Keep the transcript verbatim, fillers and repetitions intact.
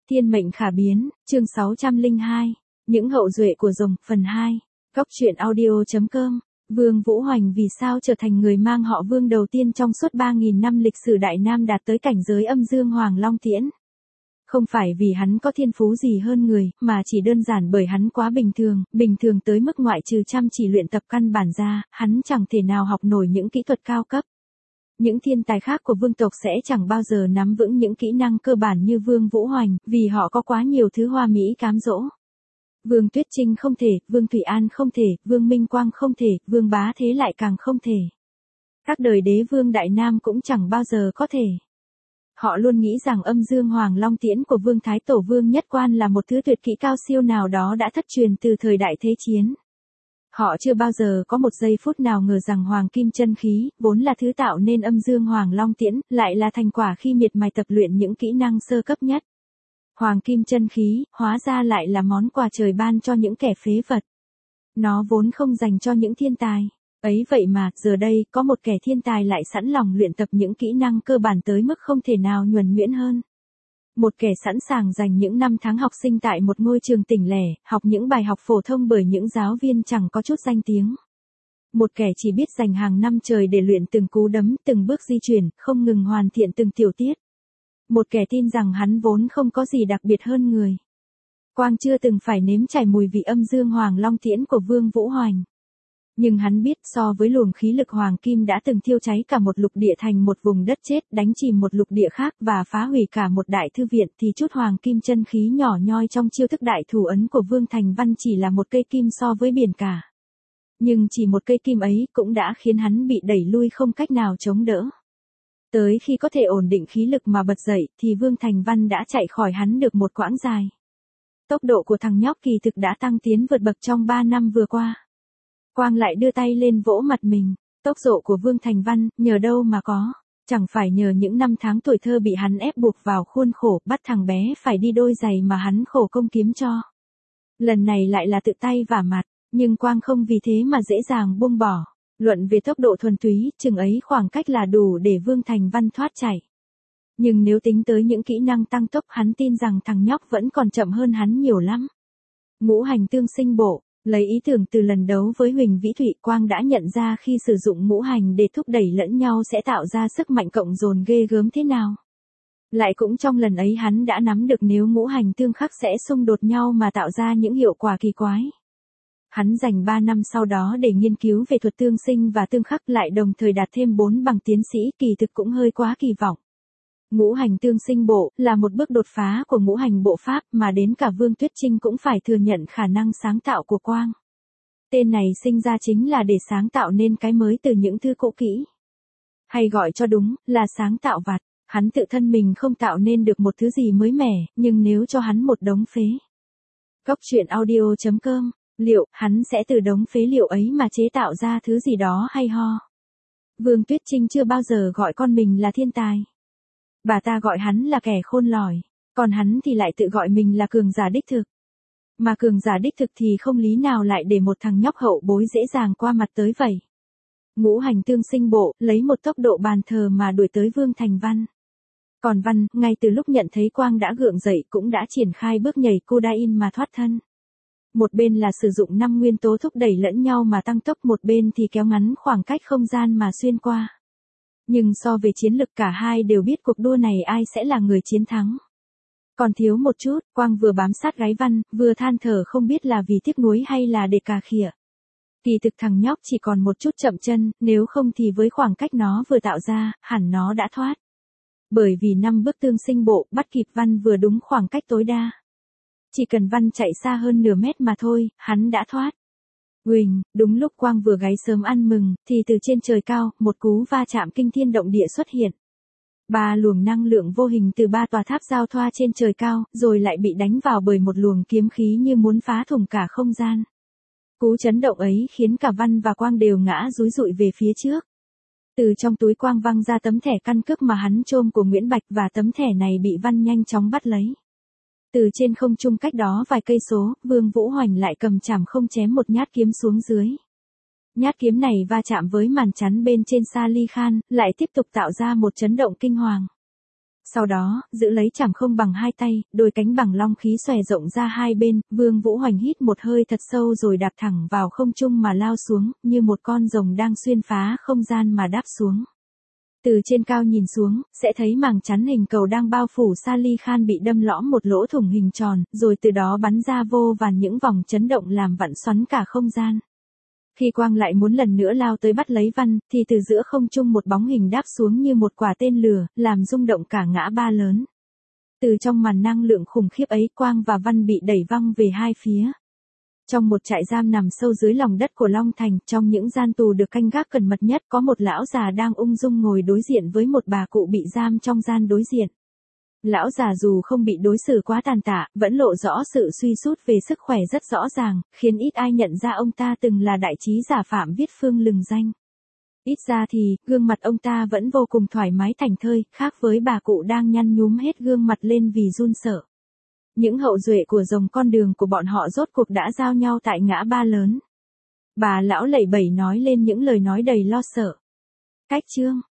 Thiên mệnh khả biến, chương sáu trăm lẻ hai. Những hậu duệ của rồng, phần hai. Góc truyện audio.com. Vương Vũ Hoành vì sao trở thành người mang họ Vương đầu tiên trong suốt ba nghìn năm lịch sử Đại Nam đạt tới cảnh giới âm dương Hoàng Long Tiễn? Không phải vì hắn có thiên phú gì hơn người, mà chỉ đơn giản bởi hắn quá bình thường, bình thường tới mức ngoại trừ chăm chỉ luyện tập căn bản ra, hắn chẳng thể nào học nổi những kỹ thuật cao cấp. Những thiên tài khác của vương tộc sẽ chẳng bao giờ nắm vững những kỹ năng cơ bản như Vương Vũ Hoành, vì họ có quá nhiều thứ hoa mỹ cám dỗ. Vương Tuyết Trinh không thể, Vương Thủy An không thể, Vương Minh Quang không thể, Vương Bá Thế lại càng không thể. Các đời đế vương Đại Nam cũng chẳng bao giờ có thể. Họ luôn nghĩ rằng âm dương Hoàng Long Tiễn của Vương Thái Tổ Vương Nhất Quan là một thứ tuyệt kỹ cao siêu nào đó đã thất truyền từ thời Đại Thế Chiến. Họ chưa bao giờ có một giây phút nào ngờ rằng Hoàng Kim Chân Khí, vốn là thứ tạo nên âm dương Hoàng Long Tiễn, lại là thành quả khi miệt mài tập luyện những kỹ năng sơ cấp nhất. Hoàng Kim Chân Khí, hóa ra lại là món quà trời ban cho những kẻ phế vật. Nó vốn không dành cho những thiên tài. Ấy vậy mà, giờ đây, có một kẻ thiên tài lại sẵn lòng luyện tập những kỹ năng cơ bản tới mức không thể nào nhuần nhuyễn hơn. Một kẻ sẵn sàng dành những năm tháng học sinh tại một ngôi trường tỉnh lẻ, học những bài học phổ thông bởi những giáo viên chẳng có chút danh tiếng. Một kẻ chỉ biết dành hàng năm trời để luyện từng cú đấm, từng bước di chuyển, không ngừng hoàn thiện từng tiểu tiết. Một kẻ tin rằng hắn vốn không có gì đặc biệt hơn người. Quang chưa từng phải nếm trải mùi vị âm dương Hoàng Long Tiễn của Vương Vũ Hoành. Nhưng hắn biết so với luồng khí lực hoàng kim đã từng thiêu cháy cả một lục địa thành một vùng đất chết, đánh chìm một lục địa khác và phá hủy cả một đại thư viện, thì chút hoàng kim chân khí nhỏ nhoi trong chiêu thức đại thủ ấn của Vương Thành Văn chỉ là một cây kim so với biển cả. Nhưng chỉ một cây kim ấy cũng đã khiến hắn bị đẩy lui không cách nào chống đỡ. Tới khi có thể ổn định khí lực mà bật dậy thì Vương Thành Văn đã chạy khỏi hắn được một quãng dài. Tốc độ của thằng nhóc kỳ thực đã tăng tiến vượt bậc trong ba năm vừa qua. Quang lại đưa tay lên vỗ mặt mình. Tốc độ của Vương Thành Văn, nhờ đâu mà có. Chẳng phải nhờ những năm tháng tuổi thơ bị hắn ép buộc vào khuôn khổ, bắt thằng bé phải đi đôi giày mà hắn khổ công kiếm cho. Lần này lại là tự tay vả mặt, nhưng Quang không vì thế mà dễ dàng buông bỏ. Luận về tốc độ thuần túy, chừng ấy khoảng cách là đủ để Vương Thành Văn thoát chạy. Nhưng nếu tính tới những kỹ năng tăng tốc, hắn tin rằng thằng nhóc vẫn còn chậm hơn hắn nhiều lắm. Ngũ hành tương sinh bộ. Lấy ý tưởng từ lần đấu với Huỳnh Vĩ Thụy, Quang đã nhận ra khi sử dụng ngũ hành để thúc đẩy lẫn nhau sẽ tạo ra sức mạnh cộng dồn ghê gớm thế nào. Lại cũng trong lần ấy hắn đã nắm được nếu ngũ hành tương khắc sẽ xung đột nhau mà tạo ra những hiệu quả kỳ quái. Hắn dành ba năm sau đó để nghiên cứu về thuật tương sinh và tương khắc, lại đồng thời đạt thêm bốn bằng tiến sĩ, kỳ thực cũng hơi quá kỳ vọng. Ngũ hành tương sinh bộ là một bước đột phá của ngũ hành bộ pháp mà đến cả Vương Tuyết Trinh cũng phải thừa nhận khả năng sáng tạo của Quang. Tên này sinh ra chính là để sáng tạo nên cái mới từ những thứ cũ kỹ. Hay gọi cho đúng là sáng tạo vặt. Hắn tự thân mình không tạo nên được một thứ gì mới mẻ, nhưng nếu cho hắn một đống phế. Góc truyện audio.com, liệu hắn sẽ từ đống phế liệu ấy mà chế tạo ra thứ gì đó hay ho? Vương Tuyết Trinh chưa bao giờ gọi con mình là thiên tài. Bà ta gọi hắn là kẻ khôn lỏi, còn hắn thì lại tự gọi mình là cường giả đích thực. Mà cường giả đích thực thì không lý nào lại để một thằng nhóc hậu bối dễ dàng qua mặt tới vậy. Ngũ hành tương sinh bộ, lấy một tốc độ bàn thờ mà đuổi tới Vương Thành Văn. Còn Văn, ngay từ lúc nhận thấy Quang đã gượng dậy cũng đã triển khai bước nhảy Kodain mà thoát thân. Một bên là sử dụng năm nguyên tố thúc đẩy lẫn nhau mà tăng tốc, một bên thì kéo ngắn khoảng cách không gian mà xuyên qua. Nhưng so về chiến lực cả hai đều biết cuộc đua này ai sẽ là người chiến thắng. Còn thiếu một chút, Quang vừa bám sát gáy Văn, vừa than thở không biết là vì tiếc nuối hay là để cà khịa. Kỳ thực thằng nhóc chỉ còn một chút chậm chân, nếu không thì với khoảng cách nó vừa tạo ra, hẳn nó đã thoát. Bởi vì năm bước tương sinh bộ, bắt kịp Văn vừa đúng khoảng cách tối đa. Chỉ cần Văn chạy xa hơn nửa mét mà thôi, hắn đã thoát. Huỳnh, đúng lúc Quang vừa gáy sớm ăn mừng, thì từ trên trời cao, một cú va chạm kinh thiên động địa xuất hiện. Ba luồng năng lượng vô hình từ ba tòa tháp giao thoa trên trời cao, rồi lại bị đánh vào bởi một luồng kiếm khí như muốn phá thủng cả không gian. Cú chấn động ấy khiến cả Văn và Quang đều ngã dúi dụi về phía trước. Từ trong túi Quang văng ra tấm thẻ căn cước mà hắn trôm của Nguyễn Bạch, và tấm thẻ này bị Văn nhanh chóng bắt lấy. Từ trên không trung cách đó vài cây số, Vương Vũ Hoành lại cầm chảm không chém một nhát kiếm xuống dưới. Nhát kiếm này va chạm với màn chắn bên trên Sa Ly Khan, lại tiếp tục tạo ra một chấn động kinh hoàng. Sau đó, giữ lấy chảm không bằng hai tay, đôi cánh bằng long khí xòe rộng ra hai bên, Vương Vũ Hoành hít một hơi thật sâu rồi đạp thẳng vào không trung mà lao xuống, như một con rồng đang xuyên phá không gian mà đáp xuống. Từ trên cao nhìn xuống, sẽ thấy màng chắn hình cầu đang bao phủ Sally Khan bị đâm lõm một lỗ thủng hình tròn, rồi từ đó bắn ra vô vàn những vòng chấn động làm vặn xoắn cả không gian. Khi Quang lại muốn lần nữa lao tới bắt lấy Văn, thì từ giữa không trung một bóng hình đáp xuống như một quả tên lửa, làm rung động cả ngã ba lớn. Từ trong màn năng lượng khủng khiếp ấy, Quang và Văn bị đẩy văng về hai phía. Trong một trại giam nằm sâu dưới lòng đất của Long Thành, trong những gian tù được canh gác cẩn mật nhất, có một lão già đang ung dung ngồi đối diện với một bà cụ bị giam trong gian đối diện. Lão già dù không bị đối xử quá tàn tạ, vẫn lộ rõ sự suy sút về sức khỏe rất rõ ràng, khiến ít ai nhận ra ông ta từng là đại trí giả Phạm Viết Phương lừng danh. Ít ra thì, gương mặt ông ta vẫn vô cùng thoải mái thảnh thơi, khác với bà cụ đang nhăn nhúm hết gương mặt lên vì run sợ. Những hậu duệ của rồng con đường của bọn họ rốt cuộc đã giao nhau tại ngã ba lớn. Bà lão lẩy bẩy nói lên những lời nói đầy lo sợ. Cách chương